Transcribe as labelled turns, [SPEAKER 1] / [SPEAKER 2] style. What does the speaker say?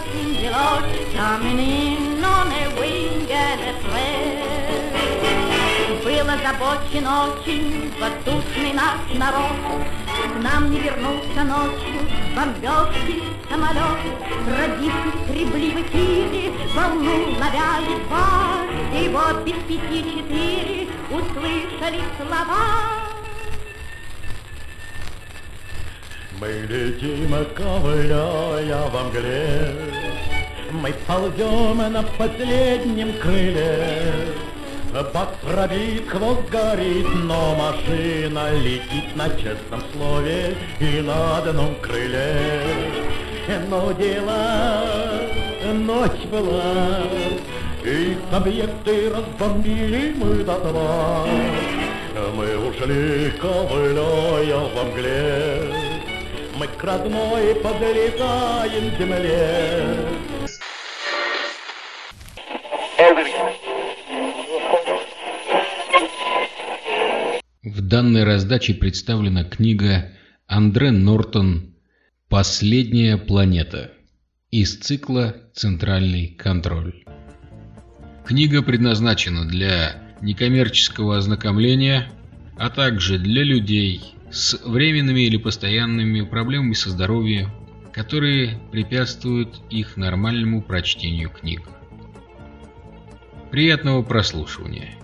[SPEAKER 1] in the Lord, coming in on a wing and a thread. Был озабочен очень воздушный наш народ, к нам не вернулся ночью бомбежки самолет. Родив истребли в эфире, волну ловя едва, и вот без 5:04 услышали слова.
[SPEAKER 2] Мы летим, ковыляя во мгле, мы ползем на последнем крыле. Бак пробит, хвост горит, но машина летит на честном слове и на одном крыле. Но дело, ночь была, и объекты разбомбили мы дотла. Мы ушли, ковыляя во мгле, мы к родной подлетаем земле.
[SPEAKER 3] В данной раздаче представлена книга Андре Нортон «Последняя планета» из цикла «Центральный контроль». Книга предназначена для некоммерческого ознакомления, а также для людей с временными или постоянными проблемами со здоровьем, которые препятствуют их нормальному прочтению книг. Приятного прослушивания!